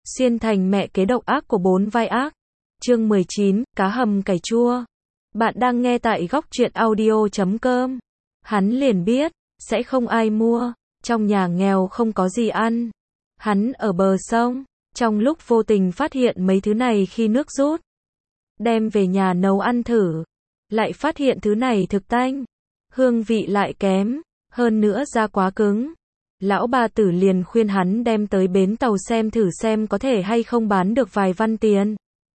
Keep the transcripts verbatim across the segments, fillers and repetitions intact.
Xuyên thành mẹ kế độc ác của bốn vai ác. Chương mười chín, cá hầm cải chua. Bạn đang nghe tại góc truyện audio chấm com. Hắn liền biết, sẽ không ai mua, trong nhà nghèo không có gì ăn. Hắn ở bờ sông, trong lúc vô tình phát hiện mấy thứ này khi nước rút. Đem về nhà nấu ăn thử, lại phát hiện thứ này thực tanh, hương vị lại kém, hơn nữa da quá cứng. Lão bà tử liền khuyên hắn đem tới bến tàu xem thử xem có thể hay không bán được vài văn tiền.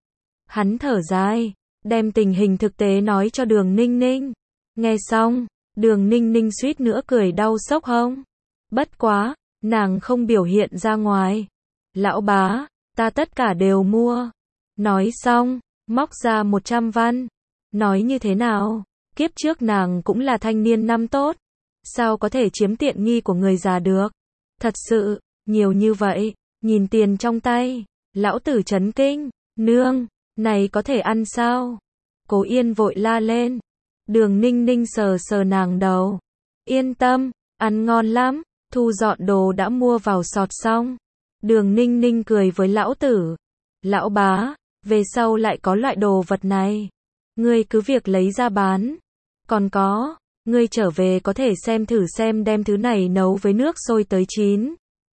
Hắn thở dài, đem tình hình thực tế nói cho Đường Ninh Ninh. Nghe xong, Đường Ninh Ninh suýt nữa cười đau sốc hông. Bất quá, nàng không biểu hiện ra ngoài. Lão bá, ta tất cả đều mua. Nói xong, móc ra một trăm văn. Nói như thế nào? Kiếp trước nàng cũng là thanh niên năm tốt. Sao có thể chiếm tiện nghi của người già được? Thật sự, nhiều như vậy, nhìn tiền trong tay, lão tử chấn kinh, nương, này có thể ăn sao? Cố Yên vội la lên. Đường Ninh Ninh sờ sờ nàng đầu. Yên tâm, ăn ngon lắm, thu dọn đồ đã mua vào sọt xong. Đường Ninh Ninh cười với lão tử. Lão bá, về sau lại có loại đồ vật này. Ngươi cứ việc lấy ra bán. Còn có, ngươi trở về có thể xem thử xem đem thứ này nấu với nước sôi tới chín.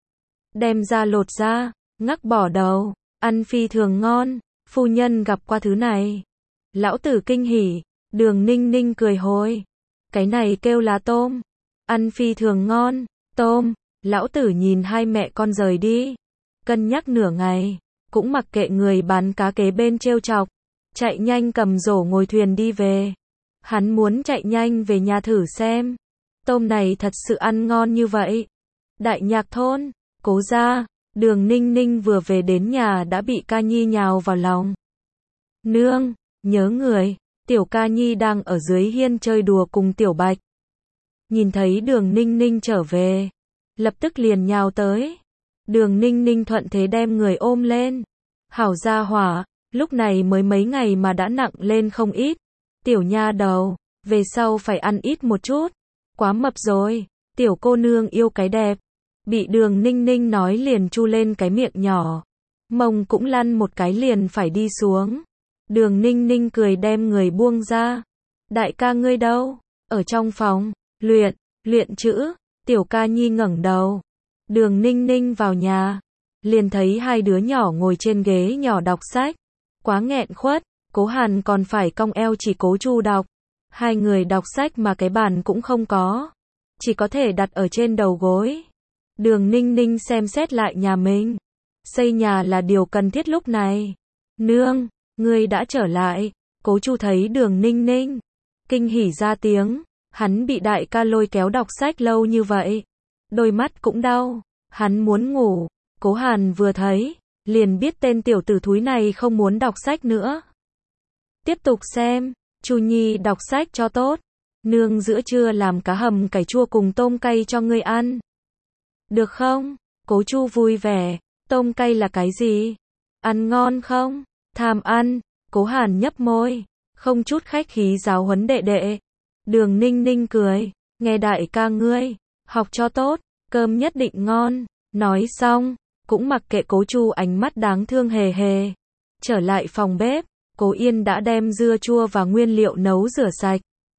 Đem ra lột ra, ngắc bỏ đầu, ăn phi thường ngon, phu nhân gặp qua thứ này. Lão tử kinh hỉ, Đường Ninh Ninh cười hồi. Cái này kêu là tôm, ăn phi thường ngon, tôm, lão tử nhìn hai mẹ con rời đi. Cân nhắc nửa ngày, cũng mặc kệ người bán cá kế bên trêu chọc, chạy nhanh cầm rổ ngồi thuyền đi về. Hắn muốn chạy nhanh về nhà thử xem, tôm này thật sự ăn ngon như vậy. Đại Nhạc thôn, Cố gia, Đường Ninh Ninh vừa về đến nhà đã bị Ca Nhi nhào vào lòng. Nương, nhớ người, Tiểu Ca Nhi đang ở dưới hiên chơi đùa cùng Tiểu Bạch. Nhìn thấy Đường Ninh Ninh trở về, lập tức liền nhào tới. Đường Ninh Ninh thuận thế đem người ôm lên. Hảo gia hỏa, lúc này mới mấy ngày mà đã nặng lên không ít. Tiểu nha đầu, về sau phải ăn ít một chút. Quá mập rồi, tiểu cô nương yêu cái đẹp. Bị Đường Ninh Ninh nói liền chu lên cái miệng nhỏ. Mông cũng lăn một cái liền phải đi xuống. Đường Ninh Ninh cười đem người buông ra. Đại ca ngươi đâu? Ở trong phòng, luyện, luyện chữ. Tiểu Ca Nhi ngẩng đầu. Đường Ninh Ninh vào nhà, liền thấy hai đứa nhỏ ngồi trên ghế nhỏ đọc sách. Quá nghẹn khuất. Cố Hàn còn phải cong eo chỉ cố Chu đọc. Hai người đọc sách mà cái bàn cũng không có, chỉ có thể đặt ở trên đầu gối. Đường Ninh Ninh xem xét lại nhà mình. Xây nhà là điều cần thiết lúc này. Nương, ngươi đã trở lại. Cố Chu thấy Đường Ninh Ninh, kinh hỉ ra tiếng. Hắn bị đại ca lôi kéo đọc sách lâu như vậy, đôi mắt cũng đau. Hắn muốn ngủ. Cố Hàn vừa thấy, liền biết tên tiểu tử thúi này không muốn đọc sách nữa. Tiếp tục xem, Chu Nhi đọc sách cho tốt. Nương giữa trưa làm cá hầm cải chua cùng tôm cay cho ngươi ăn. Được không? Cố Chu vui vẻ. Tôm cay là cái gì? Ăn ngon không? Tham ăn. Cố Hàn nhấp môi, không chút khách khí giáo huấn đệ đệ. Đường Ninh Ninh cười. Nghe đại ca ngươi, học cho tốt, cơm nhất định ngon. Nói xong, cũng mặc kệ Cố Chu ánh mắt đáng thương hề hề. Trở lại phòng bếp. Cố Yên đã đem dưa chua và nguyên liệu nấu rửa sạch.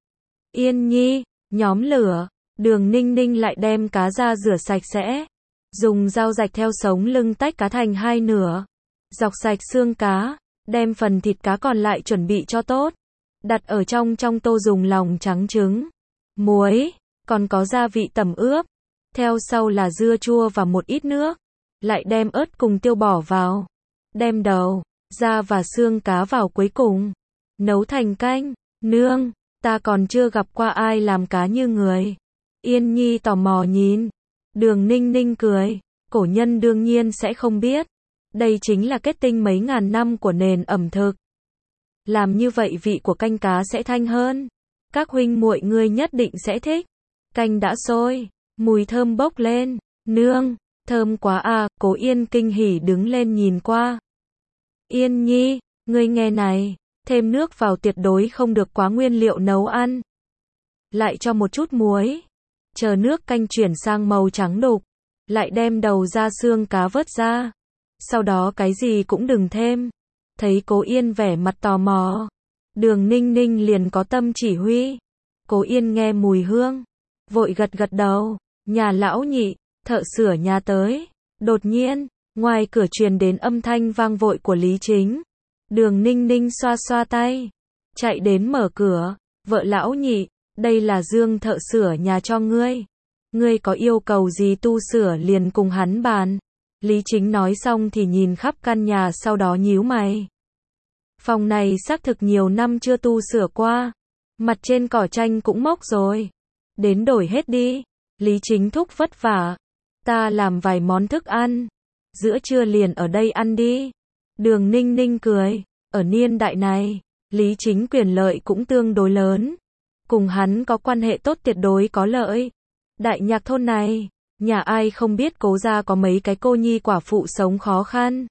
Yên Nhi, nhóm lửa. Đường Ninh Ninh lại đem cá ra rửa sạch sẽ. Dùng dao rạch theo sống lưng tách cá thành hai nửa. Dọc sạch xương cá, đem phần thịt cá còn lại chuẩn bị cho tốt. Đặt ở trong trong tô dùng lòng trắng trứng, muối, còn có gia vị tẩm ướp. Theo sau là dưa chua và một ít nước. Lại đem ớt cùng tiêu bỏ vào. Đem đầu, da và xương cá vào cuối cùng. Nấu thành canh. Nương, ta còn chưa gặp qua ai làm cá như người. Yên Nhi tò mò nhìn. Đường Ninh Ninh cười. Cổ nhân đương nhiên sẽ không biết. Đây chính là kết tinh mấy ngàn năm của nền ẩm thực. Làm như vậy vị của canh cá sẽ thanh hơn. Các huynh muội ngươi nhất định sẽ thích. Canh đã sôi, mùi thơm bốc lên. Nương, thơm quá à. Cố Yên kinh hỉ đứng lên nhìn qua. Yên Nhi, ngươi nghe này, thêm nước vào tuyệt đối không được quá nguyên liệu nấu ăn. Lại cho một chút muối. Chờ nước canh chuyển sang màu trắng đục, lại đem đầu ra xương cá vớt ra. sau đó cái gì cũng đừng thêm. Thấy Cố Yên vẻ mặt tò mò, Đường Ninh Ninh liền có tâm chỉ huy. Cố Yên nghe mùi hương, vội gật gật đầu, nhà lão nhị, thợ sửa nhà tới. Đột nhiên, ngoài cửa truyền đến âm thanh vang vội của Lý Chính. Đường Ninh Ninh xoa xoa tay, chạy đến mở cửa, vợ lão nhị, đây là Dương thợ sửa nhà cho ngươi. Ngươi có yêu cầu gì tu sửa liền cùng hắn bàn. Lý Chính nói xong thì nhìn khắp căn nhà, sau đó nhíu mày. Phòng này xác thực nhiều năm chưa tu sửa qua, mặt trên cỏ tranh cũng mốc rồi. Đến đổi hết đi. Lý Chính thúc vất vả, ta làm vài món thức ăn, giữa trưa liền ở đây ăn đi. Đường Ninh Ninh cười, ở niên đại này, Lý Chính quyền lợi cũng tương đối lớn, cùng hắn có quan hệ tốt tuyệt đối có lợi. Đại Nhạc thôn này, nhà ai không biết Cố gia có mấy cái cô nhi quả phụ sống khó khăn.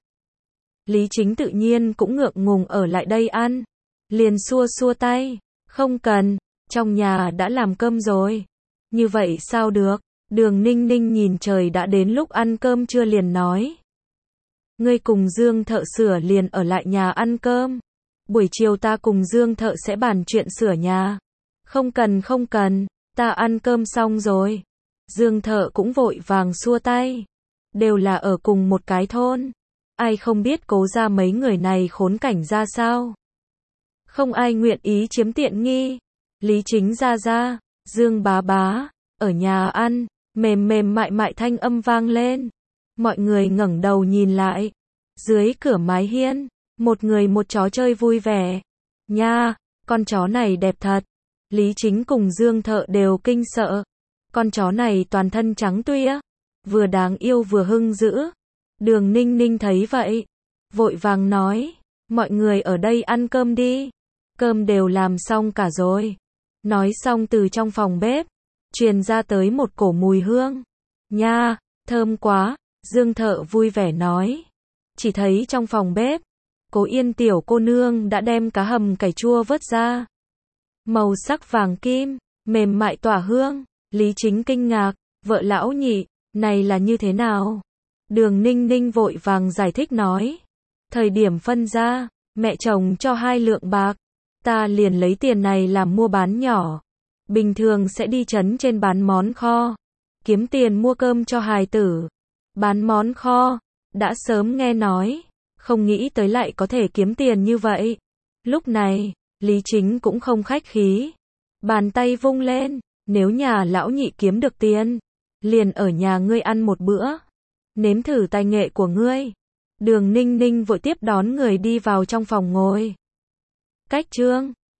Lý Chính tự nhiên cũng ngượng ngùng ở lại đây ăn, liền xua xua tay, không cần, trong nhà đã làm cơm rồi. Như vậy sao được? Đường Ninh Ninh nhìn trời đã đến lúc ăn cơm trưa liền nói. Ngươi cùng Dương thợ sửa liền ở lại nhà ăn cơm. Buổi chiều ta cùng Dương thợ sẽ bàn chuyện sửa nhà. Không cần không cần, ta ăn cơm xong rồi. Dương thợ cũng vội vàng xua tay. Đều là ở cùng một cái thôn. Ai không biết Cố gia mấy người này khốn cảnh ra sao. Không ai nguyện ý chiếm tiện nghi. Lý Chính ra ra, Dương bá bá, ở nhà ăn, mềm mềm mại mại thanh âm vang lên. Mọi người ngẩng đầu nhìn lại. Dưới cửa mái hiên, một người một chó chơi vui vẻ. Nha, con chó này đẹp thật. Lý Chính cùng Dương thợ đều kinh sợ. Con chó này toàn thân trắng tuya, vừa đáng yêu vừa hung dữ. Đường Ninh Ninh thấy vậy, vội vàng nói, mọi người ở đây ăn cơm đi. Cơm đều làm xong cả rồi. Nói xong từ trong phòng bếp, truyền ra tới một cổ mùi hương. Nha, thơm quá, Dương thợ vui vẻ nói. Chỉ thấy trong phòng bếp, Cố Yên tiểu cô nương đã đem cá hầm cải chua vớt ra. Màu sắc vàng kim, mềm mại tỏa hương. Lý Chính kinh ngạc, vợ lão nhị, này là như thế nào? Đường Ninh Ninh vội vàng giải thích nói. Thời điểm phân ra, mẹ chồng cho hai lượng bạc. Ta liền lấy tiền này làm mua bán nhỏ. Bình thường sẽ đi trấn trên bán món kho. Kiếm tiền mua cơm cho hài tử. Bán món kho, đã sớm nghe nói. Không nghĩ tới lại có thể kiếm tiền như vậy. Lúc này, Lý Chính cũng không khách khí. Bàn tay vung lên. Nếu nhà lão nhị kiếm được tiền, liền ở nhà ngươi ăn một bữa. Nếm thử tài nghệ của ngươi. Đường Ninh Ninh vội tiếp đón người đi vào trong phòng ngồi. Cách chương